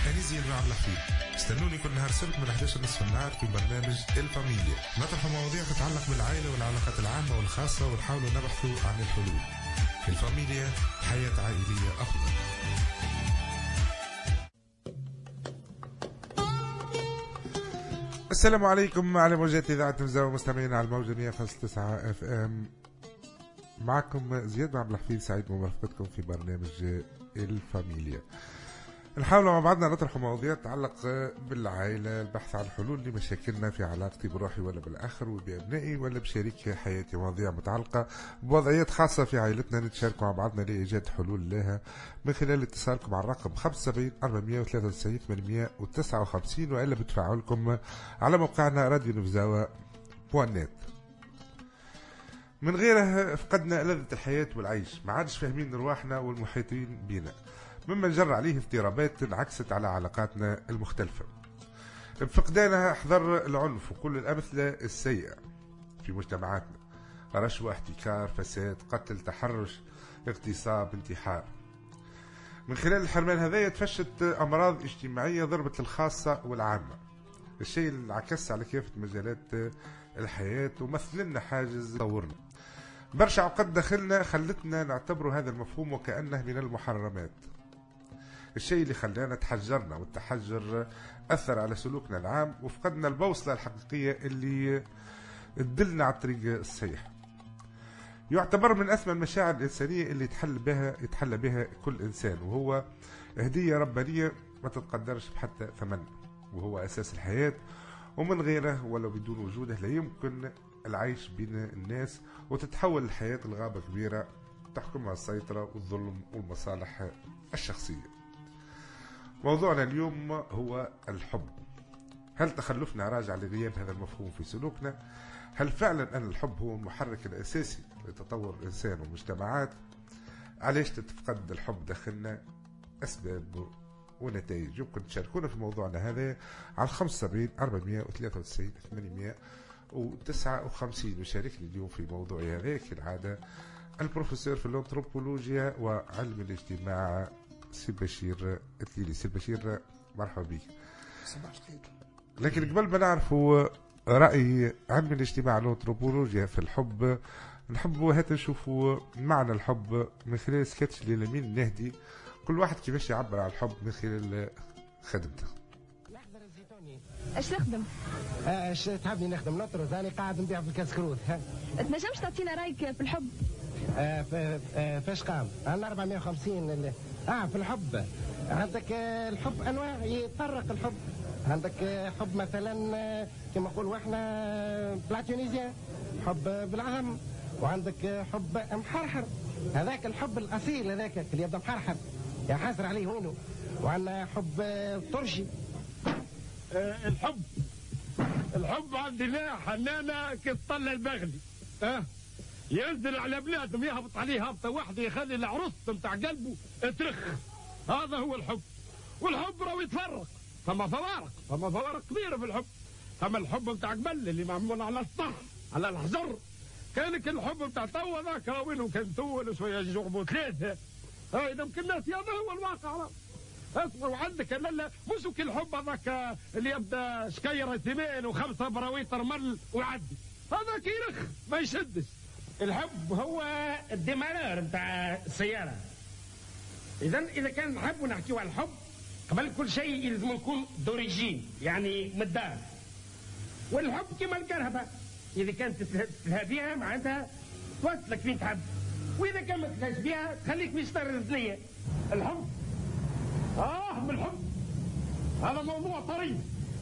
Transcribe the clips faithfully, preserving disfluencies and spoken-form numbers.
أنا زين عبد الحفيظ. استنوني كل نهار سبت من إحدى عشر نصف النهار في برنامج الفاميليا. نطرح مواضيع تتعلق بالعائلة والعلاقات العامة والخاصة ونحاول نبحث عن الحلول. في الفاميليا حياة عائلية أفضل. السلام عليكم على موجات إذاعة تمزاوة مستمعين على الموجة مية فاصلة تسعة اف ام. معكم زياد عبد الحفيظ، سعيد بمرافقتكم في برنامج الفاميليا. نحاول مع بعضنا نطرح مواضيع تتعلق بالعائلة، البحث عن حلول لمشاكلنا في علاقتي بروحي ولا بالآخر وبأبنائي ولا بشريك حياتي، مواضيع متعلقة بوضعيات خاصة في عائلتنا نتشارك مع بعضنا لإيجاد حلول لها من خلال اتصالكم على الرقم خمسة وسبعين أربعمية وثلاثة وتسعين ثمانمية وتسعة وخمسين وإلا بتفاعلكم على موقعنا راديو نفزاوة بوان نت. من غيره فقدنا لذة الحياة والعيش، ما عادش فاهمين رواحنا والمحيطين بينا، مما جر عليه اضطرابات انعكست على علاقاتنا المختلفة. بفقدانها حضر العنف وكل الأمثلة السيئة في مجتمعاتنا، رشوة، احتكار، فساد، قتل، تحرش، اغتصاب، انتحار. من خلال الحرمان هذا تفشت أمراض اجتماعية ضربت الخاصة والعامة، الشيء اللي انعكس على كافة مجالات الحياة ومثل لنا حاجز طورنا. برشا عقد دخلنا خلتنا نعتبر هذا المفهوم وكأنه من المحرمات، الشيء اللي خلانا تحجرنا، والتحجر أثر على سلوكنا العام وفقدنا البوصلة الحقيقية اللي تدلنا على الطريق الصحيح. يعتبر من أسمى المشاعر الإنسانية اللي يتحل بها يتحلى بها كل إنسان، وهو هدية ربانية ما تتقدرش بحتى ثمن، وهو أساس الحياة، ومن غيره ولو بدون وجوده لا يمكن العيش بين الناس، وتتحول الحياة لغابة كبيرة تحكمها السيطرة والظلم والمصالح الشخصية. موضوعنا اليوم هو الحب. هل تخلفنا راجع لغياب هذا المفهوم في سلوكنا؟ هل فعلا أن الحب هو المحرك الأساسي لتطور الإنسان والمجتمعات؟ علاش تتفقد الحب داخلنا؟ أسباب ونتائج. يمكن تشاركونا في موضوعنا هذا على خمسة وسبعين أربعمية وثلاثة وتسعين ثمانمية وتسعة وخمسين. وشاركني اليوم في موضوعي هذا كالعادة البروفيسور في الأنثروبولوجيا وعلم الاجتماع سي بشير التليلي. سي بشير مرحبا بك. صباح الخير. لكن قبل ما نعرفوا رأي علم الاجتماع الأنثروبولوجيا في الحب، نحب هات نشوفوا معنى الحب من خلال سكتش للمين النهدي، كل واحد كيفاش يعبر عن الحب من خلال خدمته. اش تخدم؟ اش تحبني نخدم نطرز، انا قاعد نبيع في الكاسكروت. ها تنجمش تعطينا رايك في الحب؟ آه آه فاش قام؟ انا أربعمية وخمسين اللي. اه في الحب عندك آه الحب انواع يتفرق الحب. عندك آه حب مثلا آه كما نقولوا احنا بلاتونيزيا، حب بالعام، وعندك آه حب محرحر، هذاك الحب الاصيل هذاك اللي يبدا محرحر يا حاسر عليه وينه. وعندنا حب آه طرشي. آه الحب الحب عندنا حنانه كتطلع البغلي، اه ينزل على بلادهم يهبط عليه هبطه واحده يخلي العروس نتاع قلبه ترخ. هذا هو الحب. والحب راهو يتفرق، ثم فوارق ثم فوارق كبيره في الحب. ثم الحب نتاع قبل اللي معمول على الصح على الحجر، كانك الحب نتاع توا ذاك وينهم كان تول شويه جربوا ثلاثه. هاي يمكن الناس هذا هو الواقع. اسمعوا عندك لا لا مش كل الحب هذاك اللي يبدا شكيره ثمين وخمسه براويط رمل ويعدي، هذاك يرخ ما يشدش. الحب هو الدمارير نتاع السياره. اذا اذا كان نحب نحكيو على الحب، قبل كل شيء يلزم نكون دوريجين يعني من الدار. والحب كما الكرهبه، اذا كانت تلهى بها معناتها توصلك فين تحب، واذا كان ما تلهاش بها تخليك في شطر الدنيا. الحب اه من الحب هذا موضوع طريف.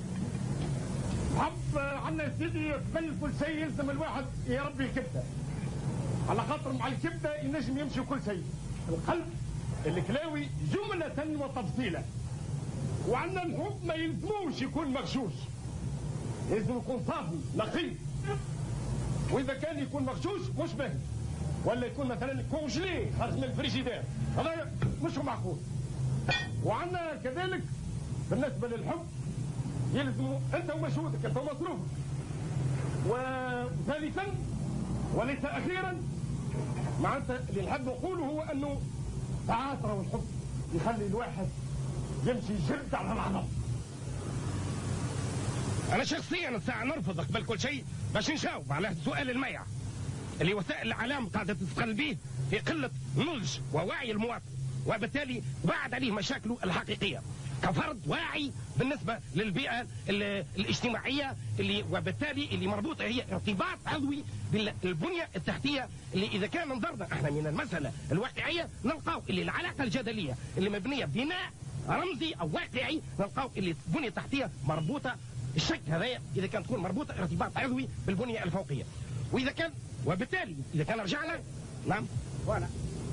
الحب عندنا سيدي قبل كل شيء يلزم الواحد يربي كبده، على خاطر مع الكبده ينجم يمشي كل شيء. القلب الكلاوي جمله وتفصيلا. وعندنا الحب ما يلزموش يكون مغشوش، لازم يكون صافي نقي. واذا كان يكون مغشوش مش باهي، ولا يكون مثلا كونجلي خارج من الفريجيدير، هذا مش معقول. وعندنا كذلك بالنسبه للحب يلزم انت ومجهودك انت ومصروفك. وثالثا وليس اخيرا معناتها اللي نحب نقوله هو انه ساعات راهو الحب يخلي الواحد يمشي جلد على العظم. انا شخصيا الساعه نرفض قبل كل شيء باش نجاوب على السؤال الميع اللي وسائل الاعلام قاعده تستغل به في قله نضج ووعي المواطن، وبالتالي بعد عليه مشاكله الحقيقيه كفرد واعي بالنسبه للبيئه الاجتماعيه اللي وبالتالي اللي مربوطه هي ارتباط عضوي بالبنيه التحتيه، اللي اذا كان نظرنا احنا من المساله الواقعيه نلقاو اللي العلاقه الجدليه اللي مبنيه بناء رمزي او واقعي نلقاو اللي البنيه التحتيه مربوطه الشك هذايا اذا كانت تكون مربوطه ارتباط عضوي بالبنيه الفوقيه، واذا كان وبالتالي اذا كان رجعنا نعم voilà.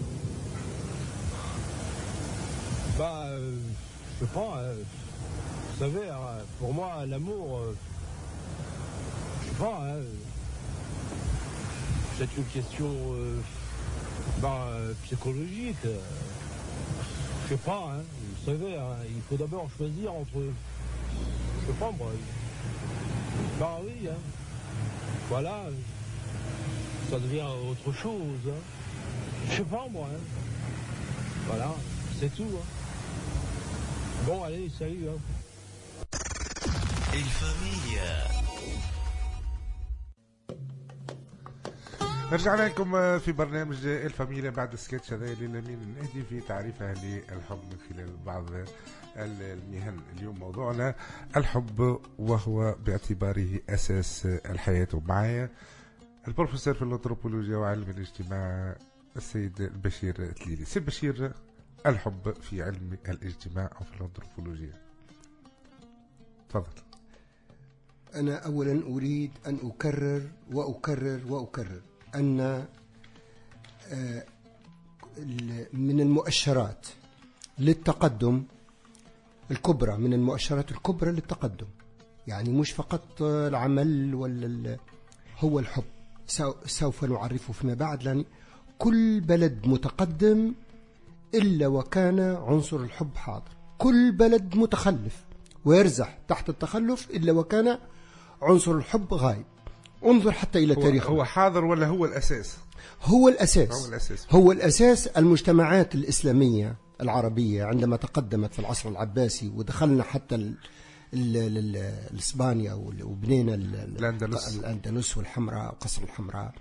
Bah, euh, je sais pas, euh, vous savez, hein, pour moi, l'amour, euh, je sais pas, hein, c'est une question euh, bah, euh, psychologique. Euh, je sais pas, hein, vous savez, hein, il faut d'abord choisir entre, je sais pas moi, bah oui, hein, voilà, ça devient autre chose, hein, je sais pas moi, hein, voilà, c'est tout, hein. Bon, allez, salut. Hein. الفاميليا. رجعنا لكم في برنامج الفاميليا بعد السكتش هذا اللي لمين نهدي في تعريفها للحب من خلال بعض المهن. اليوم موضوعنا الحب وهو باعتباره أساس الحياة، ومعايا البروفيسور في الأنثروبولوجيا وعلم الاجتماع السيد بشير تليلي. سيد بشير، الحب في علم الاجتماع أو في الأنثروبولوجيا، تفضل. أنا أولا أريد أن أكرر وأكرر وأكرر أن من المؤشرات للتقدم الكبرى، من المؤشرات الكبرى للتقدم، يعني مش فقط العمل ولا هو الحب، سوف نعرفه فيما بعد، لأن كل بلد متقدم إلا وكان عنصر الحب حاضر، كل بلد متخلف ويرزح تحت التخلف إلا وكان عنصر الحب غايب. انظر حتى إلى تاريخ. هو حاضر ولا هو الأساس؟ هو الأساس. هو الأساس. هو الأساس. المجتمعات الإسلامية العربية عندما تقدمت في العصر العباسي ودخلنا حتى ال ال ال الإسبانيا وبنينا الأندلس الأندلس والحمراء وقصر الحمراء،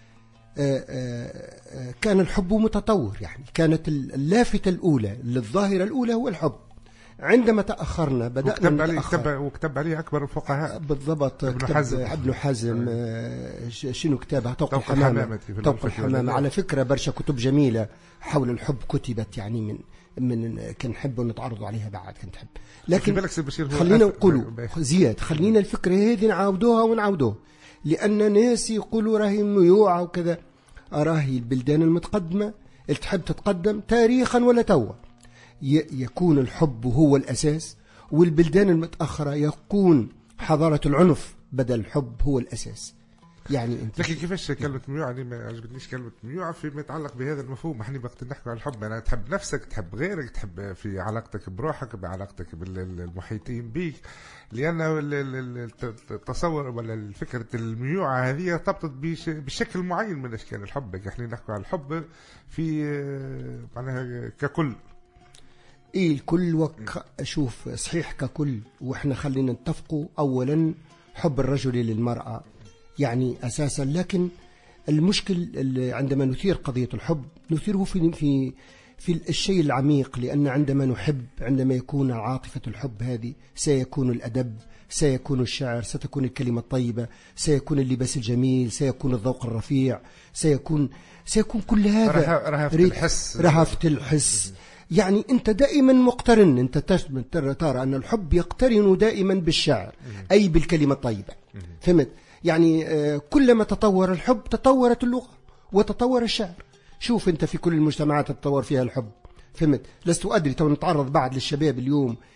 كان الحب متطور، يعني كانت اللافتة الأولى للظاهرة الأولى هو الحب. عندما تأخرنا بدأنا نتأخر، وكتب عليه أكبر الفقهاء بالضبط، ابن حزم, ابن حزم شنو كتابه طوق الحمامة. طوق الحمامة على فكرة برشا كتب جميلة حول الحب كتبت، يعني من من كنحب نتعرض عليها بعد كنحب، لكن خلينا نقولوا زياد، خلينا الفكرة هذه نعاودوها ونعاودوها، لأن ناس يقولوا راهي ميوعة وكذا. راهي البلدان المتقدمة اللي تحب تتقدم تاريخا ولا توا يكون الحب هو الأساس، والبلدان المتأخرة يكون حضارة العنف بدل الحب هو الأساس. يعني انت لكن كيفاش كلمة ميوعة؟ يعني ما عجبتنيش كلمة ميوعة فيما يتعلق بهذا المفهوم. احنا وقت نحكي عن الحب أنا تحب نفسك، تحب غيرك، تحب في علاقتك بروحك، بعلاقتك بالمحيطين بيك، لأن التصور ولا فكرة الميوعة هذه ترتبط بشكل معين من أشكال الحب. احنا نحكي عن الحب في معناها ككل. إيه الكل وك أشوف صحيح ككل، وإحنا خلينا نتفقوا أولا حب الرجل للمرأة يعني أساسا، لكن المشكل عندما نثير قضية الحب نثيره في في في الشيء العميق، لأن عندما نحب، عندما يكون عاطفة الحب هذه سيكون الأدب، سيكون الشعر، ستكون الكلمة الطيبة، سيكون اللباس الجميل، سيكون الذوق الرفيع، سيكون سيكون كل هذا رهافة الحس. رهافة الحس. يعني أنت دائما مقترن، أنت ترى أن الحب يقترن دائما بالشعر أي بالكلمة الطيبة، فهمت؟ يعني كلما تطور الحب تطورت اللغة وتطور الشعر. شوف أنت في كل المجتمعات تتطور فيها الحب، فهمت؟ لست أدري، تو نتعرض بعد للشباب اليوم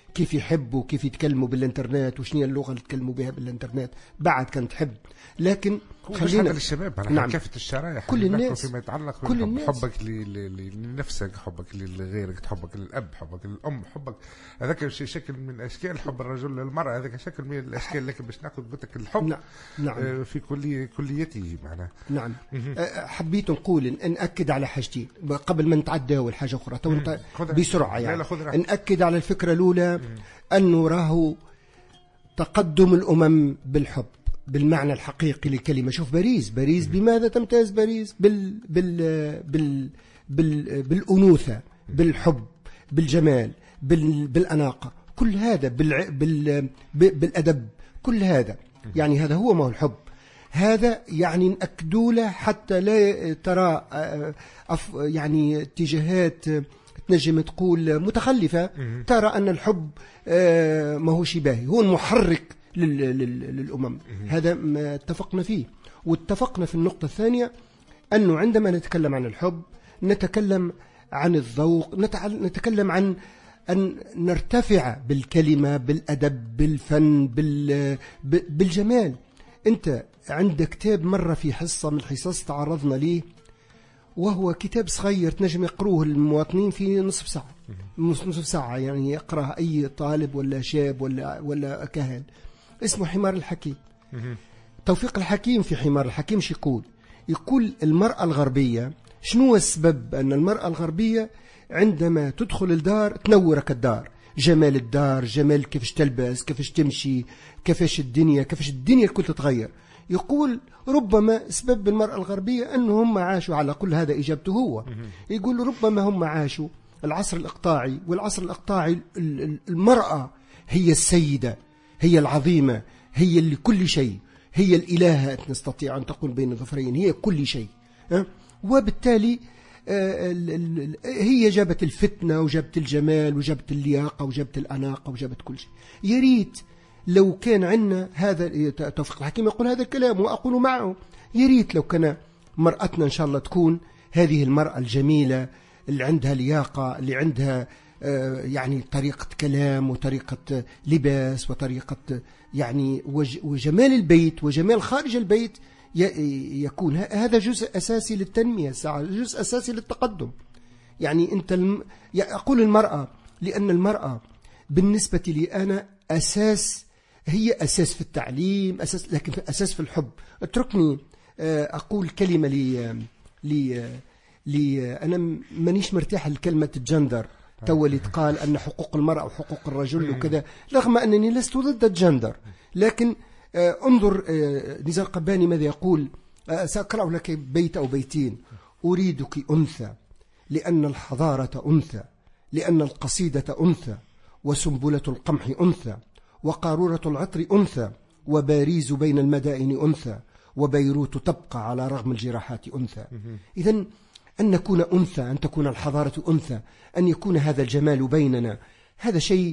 كيف يحبوا كيف يتكلموا بالإنترنت وشنية اللغة اللي يتكلموا بها بالإنترنت، بعد كانت تحب. لكن خلينا للشباب على نعم. كافة الشرائح كل الناس فيما يتعلق كل الناس. حبك لنفسك، حبك لغيرك، حبك للأب، حبك للأم، حبك هذاك شكل من أشكال حب الرجل للمرأة، هذاك شكل من الأشكال. لكن باش ناخذ قلت الحب نعم. نعم. في كلية كليته معنا. نعم. حبيت نقول نأكد على حاجتين قبل ما نتعدى أول حاجة أخرى بسرعة يعني. نأكد على الفكرة الأولى أنه راهو تقدم الأمم بالحب بالمعنى الحقيقي للكلمة. شوف باريس، باريس بماذا تمتاز باريس؟ بال بال بال بال بالأنوثة، بالحب، بالجمال، بال بالأناقة، كل هذا بال بال بالأدب، كل هذا يعني هذا هو ما هو الحب. هذا يعني نأكدوا له حتى لا ترى يعني اتجاهات تنجم تقول متخلفة ترى أن الحب ما هو شباهي، هو المحرك للأمم. هذا ما اتفقنا فيه. واتفقنا في النقطة الثانية أنه عندما نتكلم عن الحب نتكلم عن الذوق، نتكلم عن أن نرتفع بالكلمة، بالأدب، بالفن، بالجمال. أنت عندك كتاب مرة في حصة من الحصص تعرضنا ليه، وهو كتاب صغير تنجم يقروه المواطنين في نصف ساعة، نصف ساعة يعني يقرأ أي طالب ولا شاب ولا ولا كهل. اسمه حمار الحكيم. توفيق الحكيم في حمار الحكيم شو يقول؟ يقول المرأة الغربية، شنو السبب أن المرأة الغربية عندما تدخل الدار تنورك الدار، جمال الدار، جمال كيفاش تلبس، كيفاش تمشي، كيفاش الدنيا، كيفاش الدنيا الكل تتغير. يقول ربما سبب المرأة الغربية أنهم عاشوا على كل هذا، إجابته هو يقول ربما هم عاشوا العصر الإقطاعي، والعصر الإقطاعي المرأة هي السيدة، هي العظيمة، هي اللي كل شيء، هي الإلهة نستطيع أن تقول بين ظفرين، هي كل شيء. وبالتالي هي جابت الفتنة وجابت الجمال وجابت اللياقة وجابت الأناقة وجابت كل شيء. يريد لو كان عندنا هذا، توفيق الحكيم يقول هذا الكلام وأقول معه، يريد لو كان مرأتنا إن شاء الله تكون هذه المرأة الجميلة اللي عندها لياقة، اللي عندها يعني طريقة كلام وطريقة لباس وطريقة يعني وجمال البيت وجمال خارج البيت، يكون هذا جزء أساسي للتنمية، جزء أساسي للتقدم. يعني أنت الم... أقول المرأة لأن المرأة بالنسبة لي أنا أساس، هي أساس في التعليم، أساس، لكن أساس في الحب. اتركني أقول كلمة لي لي لي أنا مانيش مرتاح لكلمة الجندر تولي تقال أن حقوق المرأة وحقوق الرجل وكذا، رغم أنني لست ضد الجندر. لكن انظر نزار قباني ماذا يقول، سأقرأ لك بيت أو بيتين: أريدك أنثى لأن الحضارة أنثى، لأن القصيدة أنثى، وسنبلة القمح أنثى، وقارورة العطر أنثى، وباريز بين المدائن أنثى، وبيروت تبقى على رغم الجراحات أنثى. إذن أن نكون أنثى، أن تكون الحضارة أنثى، أن يكون هذا الجمال بيننا، هذا شيء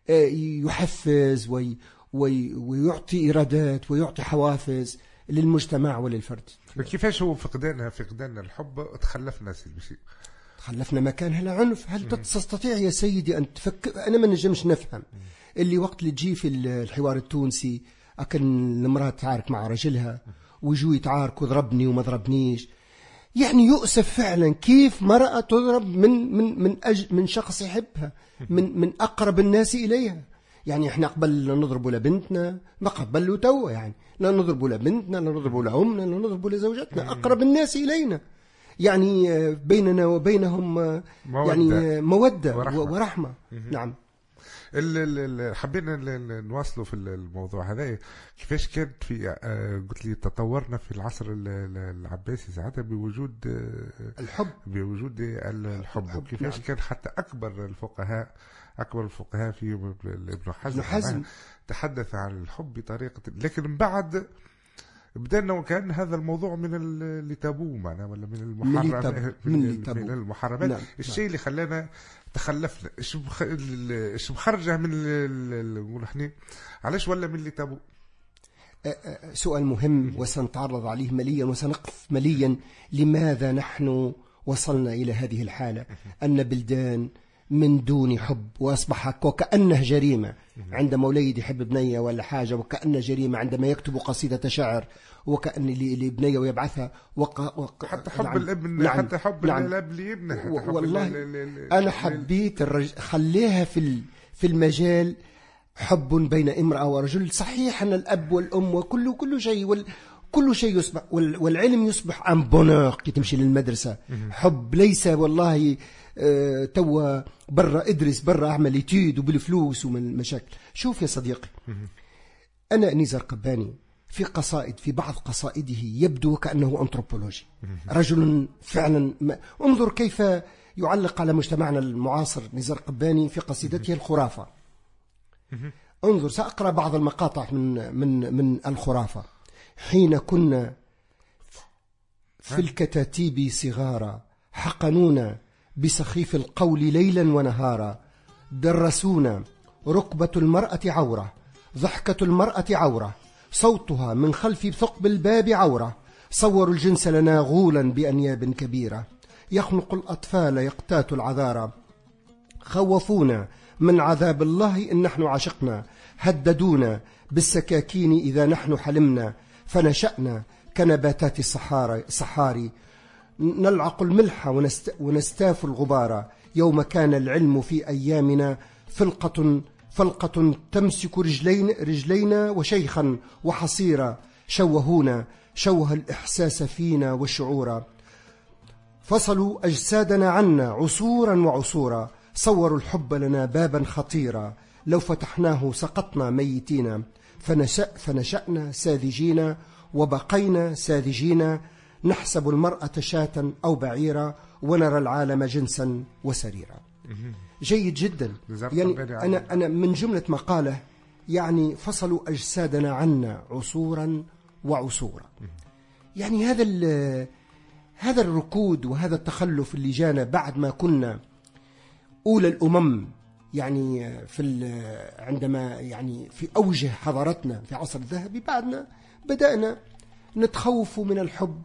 يحفز وي وي ويعطي إرادات ويعطي حوافز للمجتمع وللفرد. كيفاش هو فقدان فقدان الحب تخلفنا سيدي بشيء، تخلفنا مكانها العنف. هل تستطيع يا سيدي أن تفكر؟ أنا ما نجمش نفهم اللي وقت اللي تجي في الحوار التونسي أكن المرأة تعارك مع رجلها ويجوا يتعاركوا ضربني وما ضربنيش، يعني يؤسف فعلا كيف مرأة تضرب من من من أج من شخص يحبها، من من أقرب الناس إليها. يعني احنا قبل نضرب لبنتنا، ما قبل توا يعني لا نضرب لبنتنا، لا نضرب لأمنا، لا نضرب لزوجتنا، أقرب الناس إلينا، يعني بيننا وبينهم مودة. يعني مودة ورحمة, ورحمة. نعم. حبينا نواصلوا في الموضوع هذا. كيفاش كانت في قلت لي تطورنا في العصر العباسي ساعتها بوجود الحب، بوجود الحب، وكيفاش كان حتى أكبر الفقهاء أكبر الفقهاء في ابن حزم, حزم تحدث عن الحب بطريقة، لكن بعد بدأنا وكان هذا الموضوع من اللي تابوه معنا ولا من المحرمات، من, من المحرمات. نعم. الشيء نعم. اللي خلانا تخلفنا، ايش مخرجه من نقول احنا علاش ولا من اللي تابوه؟ سؤال مهم وسنتعرض عليه مليا وسنقف مليا. لماذا نحن وصلنا إلى هذه الحالة أن بلدان من دون حب، وأصبح وكأنه جريمة عندما وليد يحب بنية ولا حاجة، وكأنه جريمة عندما يكتب قصيدة شعر وكأن لبنية ويبعثها وق... وق... حتى حب نعم. الابن نعم. حتى حب نعم. الاب لابنه حتى حب والله ال ال ال أنا حبيت الرج... خليها في في المجال حب بين امرأة ورجل. صحيح أن الأب والأم وكل كل شيء وال... كل شيء يصبح وال... والعلم يصبح أن بونور كي تمشي للمدرسة. حب ليس والله اه... توا برا ادرس برا أعمل إتيود وبالفلوس ومن المشاكل. شوف يا صديقي، أنا نزار قباني في قصائد في بعض قصائده يبدو كأنه أنثروبولوجي، رجل فعلا ما... انظر كيف يعلق على مجتمعنا المعاصر نزار قباني في قصيدته الخرافة. انظر، سأقرأ بعض المقاطع من من من الخرافة. حين كنا في الكتاتيب صغارا حقنونا بسخيف القول ليلا ونهارا، درسونا ركبة المرأة عورة، ضحكة المرأة عورة، صوتها من خلف ثقب الباب عورة، صوروا الجنس لنا غولا بأنياب كبيرة، يخنق الأطفال يقتات العذارى، خوفونا من عذاب الله إن نحن عشقنا، هددونا بالسكاكين إذا نحن حلمنا، فنشأنا كنباتات الصحاري، نلعق الملح ونست ونستاف الغبار، يوم كان العلم في أيامنا فلقة فلقة تمسك رجلين رجلينا وشيخا وحصيرا، شوهونا شوه الإحساس فينا والشعور، فصلوا أجسادنا عنا عصورا وعصورا، صوروا الحب لنا بابا خطيرا، لو فتحناه سقطنا ميتين، فنشأ فنشأنا ساذجين وبقينا ساذجين، نحسب المرأة شاة أو بعيرا، ونرى العالم جنسا وسريرا. جيد جدا. يعني أنا أنا من جملة مقالة يعني فصلوا أجسادنا عنا عصورا وعصورا. يعني هذا هذا الركود وهذا التخلف اللي جانا بعد ما كنا أولى الأمم، يعني في عندما يعني في أوجه حضارتنا في عصر الذهبي، بعدنا بدأنا نتخوف من الحب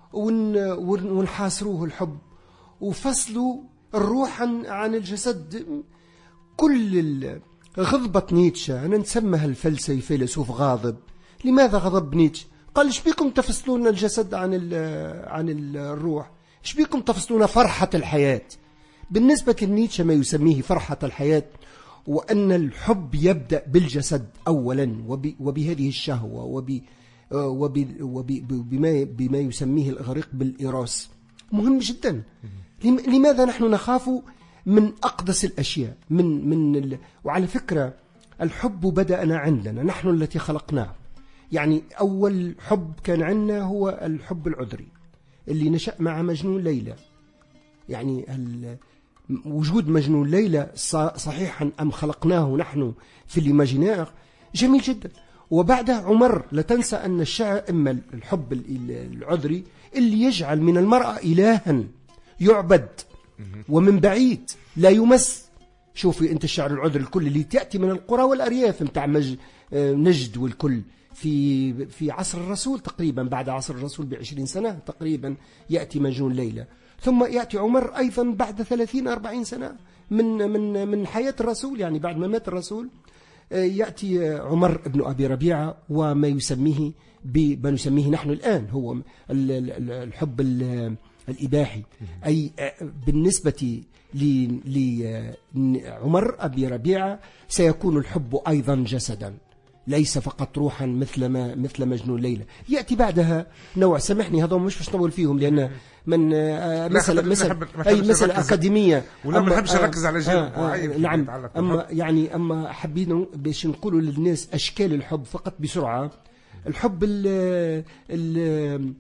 ونحاصروه الحب، وفصلوا الروح عن, عن الجسد. كل غضبة نيتشه، أنا نسمها الفلسفي فيلسوف غاضب. لماذا غضب نيتشه؟ قال إيش بيكم تفصلون الجسد عن عن الروح؟ إيش بيكم تفصلون فرحة الحياة؟ بالنسبة لنيتشه ما يسميه فرحة الحياة، وأن الحب يبدأ بالجسد أولا، وبهذه الشهوة وب وبما بما يسميه الإغريق بالإيروس. مهم جدا. لماذا نحن نخاف من أقدس الأشياء؟ من من ال... وعلى فكرة الحب بدأنا عندنا نحن التي خلقناه. يعني أول حب كان عندنا هو الحب العذري اللي نشأ مع مجنون ليلى. يعني ال... وجود مجنون ليلى صحيحا أم خلقناه نحن في الإيماجينير جميل جدا. وبعدها عمر، لا تنسى أن الشعر إما الحب العذري اللي يجعل من المرأة إلها يعبد ومن بعيد لا يمس. شوفي أنت الشعر العذري الكل اللي تأتي من القرى والأرياف متاع مج... نجد والكل في في عصر الرسول تقريبا، بعد عصر الرسول بعشرين سنة تقريبا يأتي مجنون ليلى، ثم يأتي عمر أيضا بعد ثلاثين أربعين سنة من من من حياة الرسول، يعني بعد ما مات الرسول يأتي عمر بن أبي ربيعة وما يسميه بما نسميه نحن الآن هو الحب الإباحي. أي بالنسبة لعمر أبي ربيعة سيكون الحب أيضا جسدا ليس فقط روحا مثل ما مثل مجنون ليلى. يأتي بعدها نوع، سامحني هذا مش مش نطول فيهم لأن من مسألة مسألة أي مسألة أكاديمية، ولا ما نحبش نركز على جانب معين. نعم. أما يعني أما حبينا باش نقولوا للناس أشكال الحب فقط بسرعة. الحب ال ال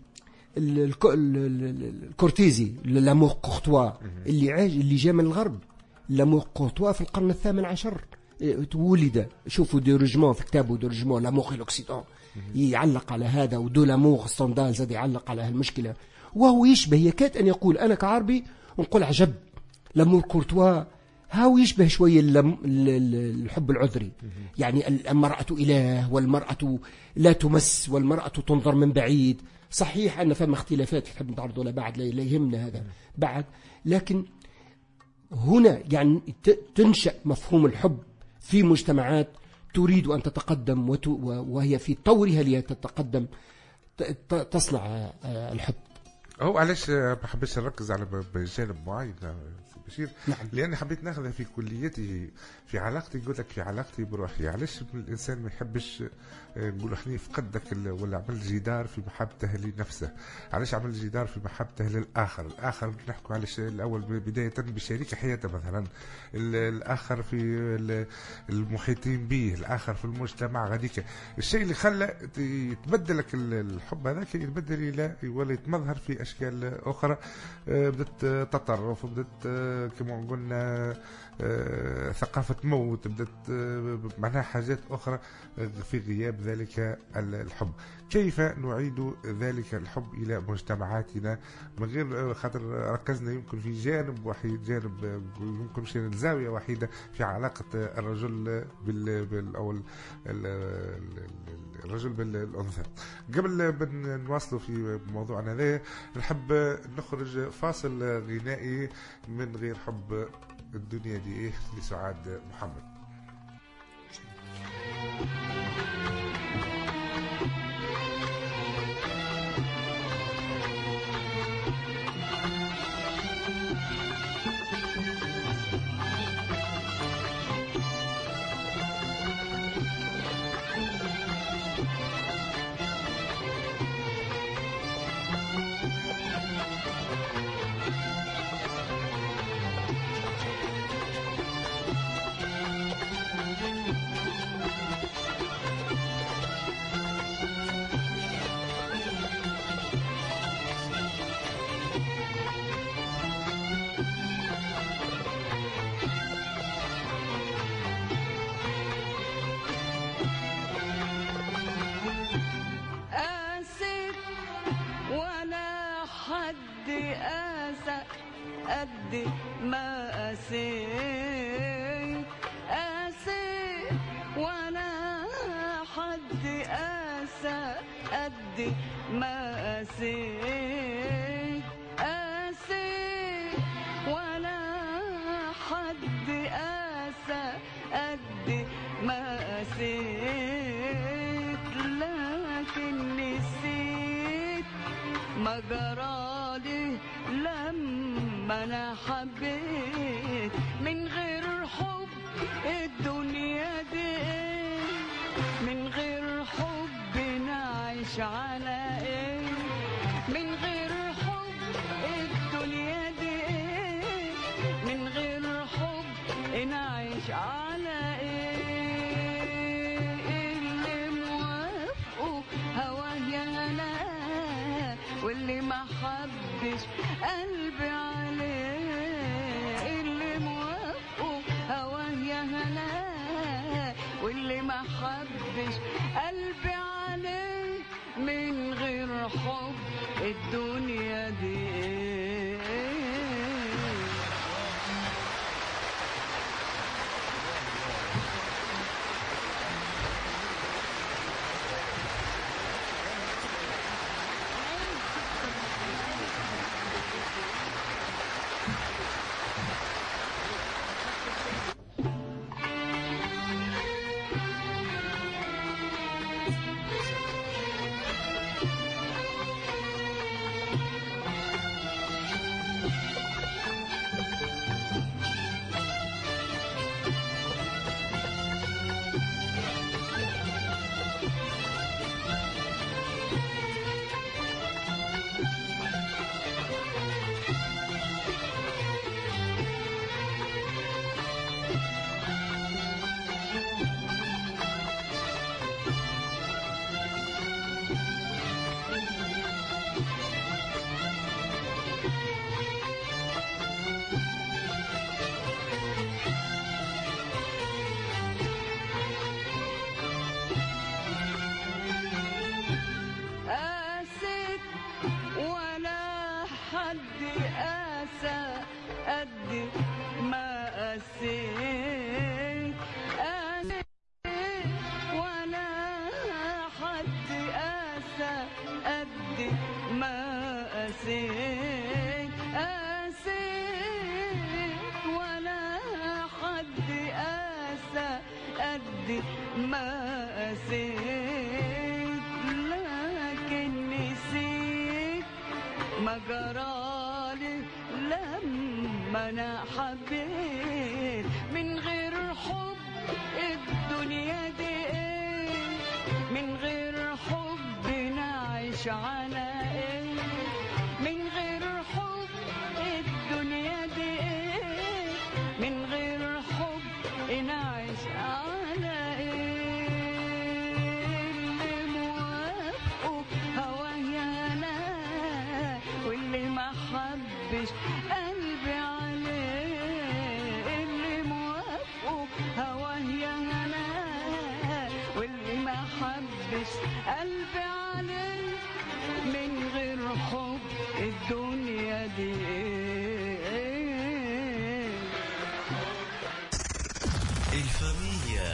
الكورتيزي، لامور كورتوا اللي عاج اللي جاء من الغرب. لامور كورتوا في القرن الثامن عشر ولد. شوفوا ديرجمون في كتابه ديرجمون لامور لوكسيدون يعلق على هذا، ودو لامور ستاندال زاد يعلق على هالمشكلة، وهو يشبه يكاد أن يقول أنا كعربي نقول عجب لامور كورتوا هاو يشبه شوية الحب العذري. يعني المرأة إله والمرأة لا تمس والمرأة تنظر من بعيد. صحيح أن فما اختلافات تحب نتعرضوا لها بعد، لا يهمنا هذا بعد، لكن هنا يعني تنشأ مفهوم الحب في مجتمعات تريد أن تتقدم وهي في طورها لتتقدم تصنع الحب. هو علاش ما حبيتش نركز على جانب معين بشير؟ نعم. لأني حبيت ناخذها في كليته، في علاقتي، يقول لك في علاقتي بروحي. علاش الإنسان ما يحبش نقول احنا فقد ذاك ولا عمل جدار في محبته لنفسه؟ علاش عمل جدار في محبته للآخر؟ الآخر نحكوا على الأول بداية بشريك حياته مثلا، الآخر في المحيطين به، الآخر في المجتمع. غاديك الشيء اللي خلى يتبدلك الحب هذاك، يتبدل إلى ولا يتمظهر في أشكال أخرى، بدت تطرف، بدت كما قلنا ثقافة موت، بدت معناها حاجات أخرى في غياب ذلك الحب. كيف نعيد ذلك الحب إلى مجتمعاتنا من غير خاطر ركزنا يمكن في جانب وحيد، جانب يمكن مشينا زاوية وحيدة في علاقة الرجل بال أو الرجل بالأنثى. قبل من نواصلوا في موضوعنا هذا، نحب نخرج فاصل غنائي من غير حب الدنيا دي ايه لسعاد محمد. قد ما قاسيت قاسيت ولا حد قاسى قد ما قاسيت قاسيت ولا حد قاسى قد ما قاسيت لكن نسيت ما جرالي لما انا حبيت من غير حب الدنيا دي من غير حب نعيش على ايه من غير حب الدنيا دي من غير حب نعيش على ايه اللي موافقه هواه يا هنا واللي ما حبش قلبي عليه اللي موافقه هواه يا هنا واللي ما حبش قلبي عليه من غير حب الدنيا دي. دي ما قسيت، لكن نسيت ما جرالي لما انا حبيت. من غير حب الدنيا دي ايه، من غير حب نعيش على ايه، من غير حب الدنيا دي ايه، من غير حب نعيش على ايه. اللي موافقه هوايا انا، واللي ما حبش قلبي عليه. اللي موافقه هوايا انا، واللي ما حبش قلبي عليه. من غير حب الدنيا دي ايه. الفاميليا.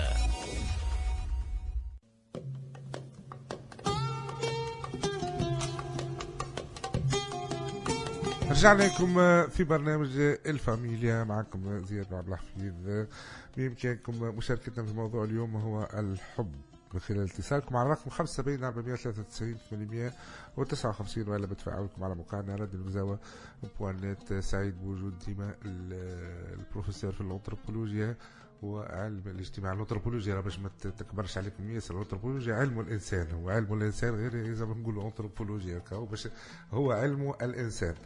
رجعنا لكم في برنامج الفاميليا، معكم زياد عبد الحفيظ. بإمكانكم مشاركتنا في موضوع اليوم هو الحب من خلال اتصالكم على رقم خمسة وسبعين أربعمائة وثلاثة وتسعين ثمانمائة وتسعة وخمسين، ولا بتفاعلكم على موقعنا راديو المزاوة بوانت. سعيد بوجود ديما البروفيسور في الأنثروبولوجيا وعلم الاجتماع. الأنثروبولوجيا باش ما تكبرش عليكم ياسر، الأنثروبولوجيا علم الإنسان، هو علم الإنسان غير إذا بنقولوا أنثروبولوجيا باش هو علم الإنسان.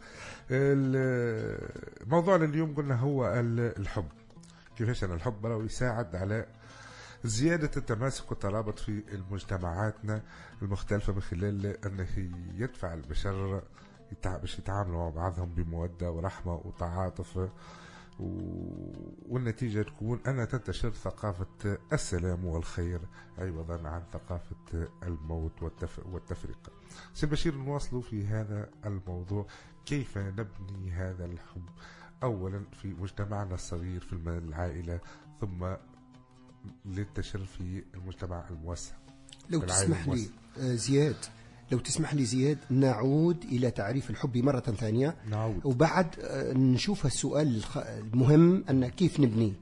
موضوعنا اليوم قلنا هو الحب، كيفاش أن الحب راهو يساعد على زيادة التماسك والترابط في المجتمعاتنا المختلفة، من خلال أنه يدفع البشر باش يتعاملوا مع بعضهم بمودة ورحمة وتعاطف، والنتيجة تكون أن تنتشر ثقافة السلام والخير عوضا عن ثقافة الموت والتفرقة. سي بشير، نواصل في هذا الموضوع. كيف نبني هذا الحب أولا في مجتمعنا الصغير في العائلة، ثم للتشر في المجتمع الموسع؟ لو تسمح لي زياد، لو تسمح لي زياد نعود إلى تعريف الحب مرة ثانية. نعود. وبعد نشوف السؤال المهم أن كيف نبنيه.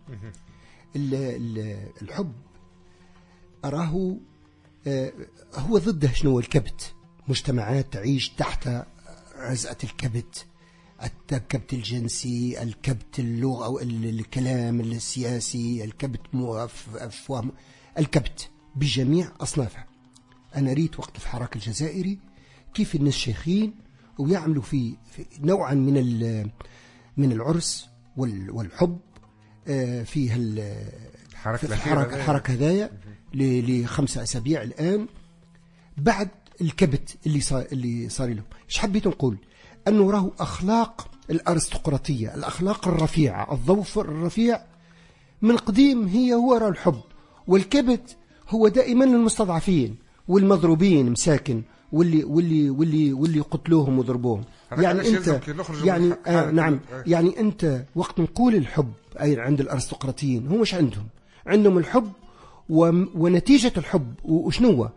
الحب أراه هو ضده شنو؟ الكبت. مجتمعات تعيش تحت رزقة الكبت، الكبت الجنسي، الكبت اللغة أو الكلام السياسي، الكبت أفواه، الكبت بجميع أصنافها. أنا ريت وقت في حراك الجزائري كيف الناس شيخين ويعملوا في, في نوعا من من العرس والحب في الحركة الحركة هذايا لخمسة أسابيع الآن بعد الكبت اللي صار اللي صار لهم. ايش حبيت نقول؟ أنه راه أخلاق الأرستقراطية، الأخلاق الرفيعة، الظوف الرفيع من قديم هي هو راه الحب، والكبت هو دائما للمستضعفين والمضروبين مساكن واللي واللي واللي واللي قتلوهم وضربوهم. يعني انت يعني آه نعم يعني انت وقت نقول الحب اي عند الارستقراطيين هم مش عندهم عندهم الحب ونتيجة الحب وشنو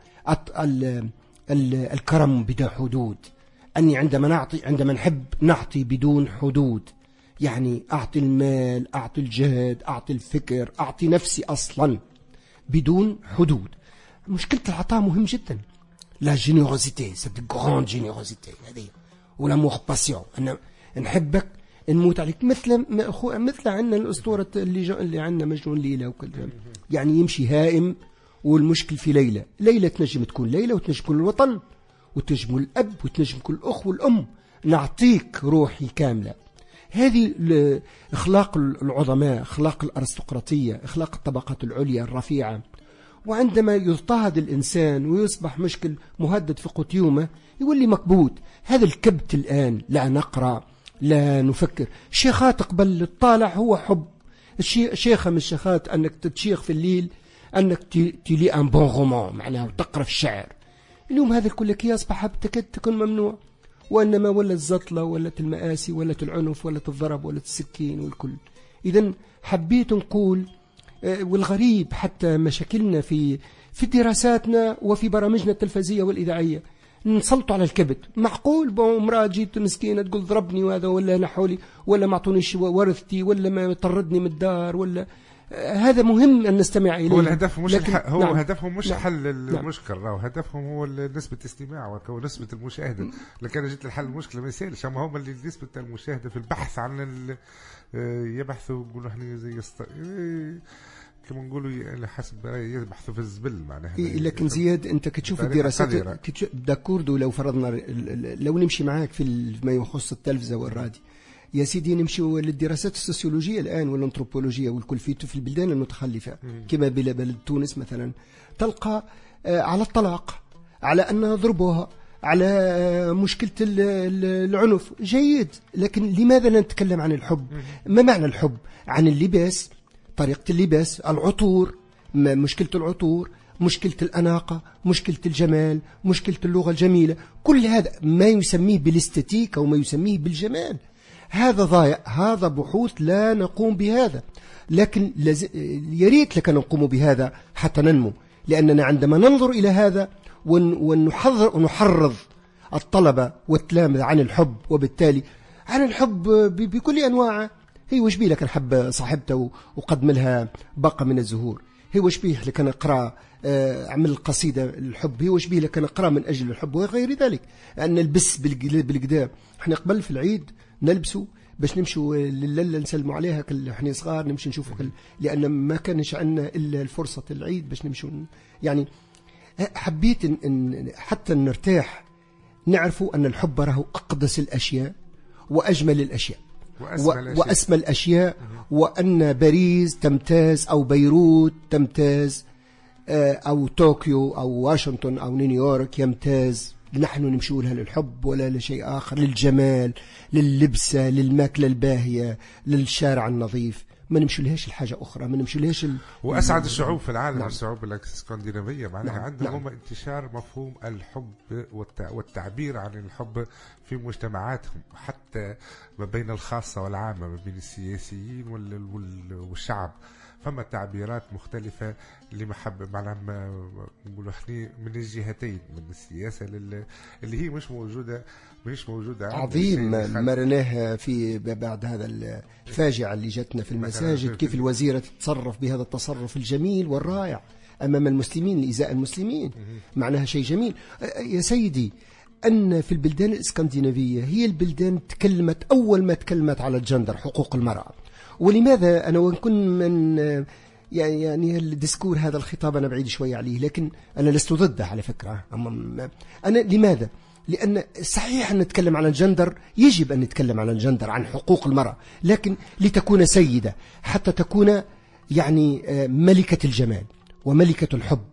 الكرم بلا حدود. أني عندما نعطي عندما نحب نعطي بدون حدود، يعني أعطي المال، أعطي الجهد، أعطي الفكر، أعطي نفسي أصلا بدون حدود. مشكلة العطاء مهم جدا. لا جينيروزيتي سيت غراند جينيروزيتي هذه، ولا مور باسيون، أنا نحبك نموت عليك. مثل مثل عندنا الأسطورة اللي اللي عندنا مجنون ليلى وكل، يعني يمشي هائم والمشكل في ليلى. ليلى تنجم تكون ليلى وتنجم تكون الوطن وتنجم الأب وتنجم كل الأخ والأم. نعطيك روحي كاملة. هذه أخلاق العظماء، أخلاق الأرستقراطية، أخلاق الطبقات العليا الرفيعة. وعندما يضطهد الإنسان ويصبح مشكل مهدد في قوت يومه يولي مكبوت. هذا الكبت الآن لا نقرأ لا نفكر. شيخات قبل الطالع هو حب. شيخة من الشيخات أنك تتشيخ في الليل أنك تلي أن بون رومان معناه تقرأ في الشعر. اليوم هذا الكل كي يصبح تكاد تكون ممنوع، وإنما ولا الزطلة ولا المآسي ولا العنف ولا الضرب ولا السكين والكل. إذن حبيت نقول والغريب حتى مشاكلنا في في دراساتنا وفي برامجنا التلفزية والإذاعية نسلطوا على الكبت. معقول امرأة جيت مسكينة تقول ضربني وهذا ولا نحولي ولا ما اعطونيش ورثتي ولا ما طردني من الدار ولا هذا مهم أن نستمع إليه. هو الهدف مش لكن الح... هو نعم. هدفهم مش نعم. حل المشكل، راهو هدفهم هو نسبة الاستماع ونسبة المشاهدة. لكن جيت لحل المشكلة ما يسالش، أما هم اللي نسبة المشاهدة في البحث عن ال... يبحثوا نقولوا احنا زي يست... كما نقولوا حسب يبحثوا في الزبل معناها. إيه لكن زياد أنت كتشوف الدراسات داكوردو، لو فرضنا لو نمشي معاك في ما يخص التلفزة والراديو يا سيدي، نمشي للدراسات السوسيولوجية الآن والأنثروبولوجية والكل في البلدان المتخلفة كما بلد تونس مثلا، تلقى على الطلاق، على أن ضربوها، على مشكلة العنف. جيد، لكن لماذا لا نتكلم عن الحب؟ ما معنى الحب؟ عن اللباس، طريقة اللباس، العطور، مشكلة العطور، مشكلة الأناقة، مشكلة الجمال، مشكلة اللغة الجميلة، كل هذا ما يسميه بالاستاتيك أو ما يسميه بالجمال، هذا ضايع. هذا بحوث لا نقوم بهذا، لكن لز... يريت لك نقوم بهذا حتى ننمو، لأننا عندما ننظر إلى هذا ون... ونحضر ونحرض الطلبة والتلامذة عن الحب، وبالتالي عن الحب ب... بكل أنواعه. هي وش بيه لك نحب صاحبته وقدم لها باقة من الزهور؟ هي وش بيه لك نقرأ أعمل قصيدة الحب؟ هي وش بيه لك نقرأ من أجل الحب وغير ذلك؟ أن نلبس بالقدام. احنا قبل في العيد نلبسوا باش نمشوا لليلة نسلموا عليها كل احنا صغار، نمشي نشوفوا كل، لأن ما كانش عندنا إلا الفرصة العيد باش نمشوا. يعني حبيت إن حتى نرتاح، نعرفوا أن الحب راهو أقدس الأشياء وأجمل الأشياء وأسمى الأشياء, وأسمى الأشياء وأن باريس تمتاز أو بيروت تمتاز أو طوكيو أو واشنطن أو نيويورك يمتاز. نحن نمشوا لها للحب ولا لشيء آخر، للجمال، لللبسة، للماكلة الباهية، للشارع النظيف. ما نمشوا لهاش الحاجة أخرى، ما نمشوا لهاش ال... وأسعد الشعوب في العالم. نعم. الشعوب الاسكندنافية معناها نعم. عندهم نعم. هم انتشار مفهوم الحب والتعبير عن الحب في مجتمعاتهم، حتى ما بين الخاصة والعامة، ما بين السياسيين والشعب. فما تعبيرات مختلفة لمحبة معناها نقولوا احنا من الجهتين، من السياسة لل... اللي هي مش موجودة مش موجودة. عظيم ما رناه في بعد هذا الفاجعة اللي جاتنا في المساجد، كيف الوزيرة تتصرف بهذا التصرف الجميل والرائع أمام المسلمين لإزاء المسلمين. معناها شيء جميل يا سيدي. أن في البلدان الإسكندنافية هي البلدان تكلمت أول ما تكلمت على الجندر، حقوق المرأة. ولماذا أنا وكن من يعني يعني الديسكور هذا الخطاب أنا بعيد شوية عليه، لكن أنا لست ضده على فكرة. أنا لماذا؟ لأن صحيح أن نتكلم عن الجندر، يجب أن نتكلم عن الجندر، عن حقوق المرأة، لكن لتكون سيدة، حتى تكون يعني ملكة الجمال وملكة الحب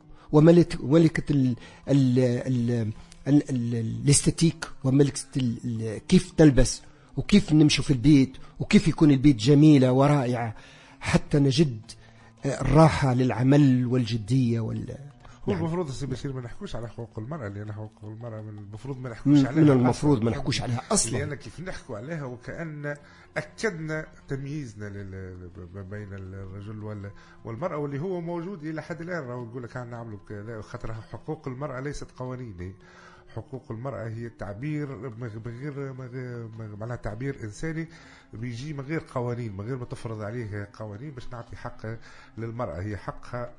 وملكة ال ال ال الاستاتيك، وملكة كيف تلبس وكيف نمشي في البيت وكيف يكون البيت جميلة ورائعة، حتى نجد الراحة للعمل والجدية وال هو المفروض السي بشير ما نحكوش على حقوق المرأة، لأن حقوق المرأة من المفروض ما نحكوش عليها. من المفروض ما نحكوش عليها أصلا، لأن كيف نحكوا عليها وكأن أكدنا تمييزنا بين الرجل والمرأة، واللي هو موجود إلى حد الآن. راهو نقول لك عن نعملوا كذا، خاطر حقوق المرأة ليست قوانين. حقوق المرأة هي تعبير بغير معناها تعبير إنساني بيجي من غير قوانين، من غير ما تفرض عليه قوانين باش نعطي حق للمرأة. هي حقها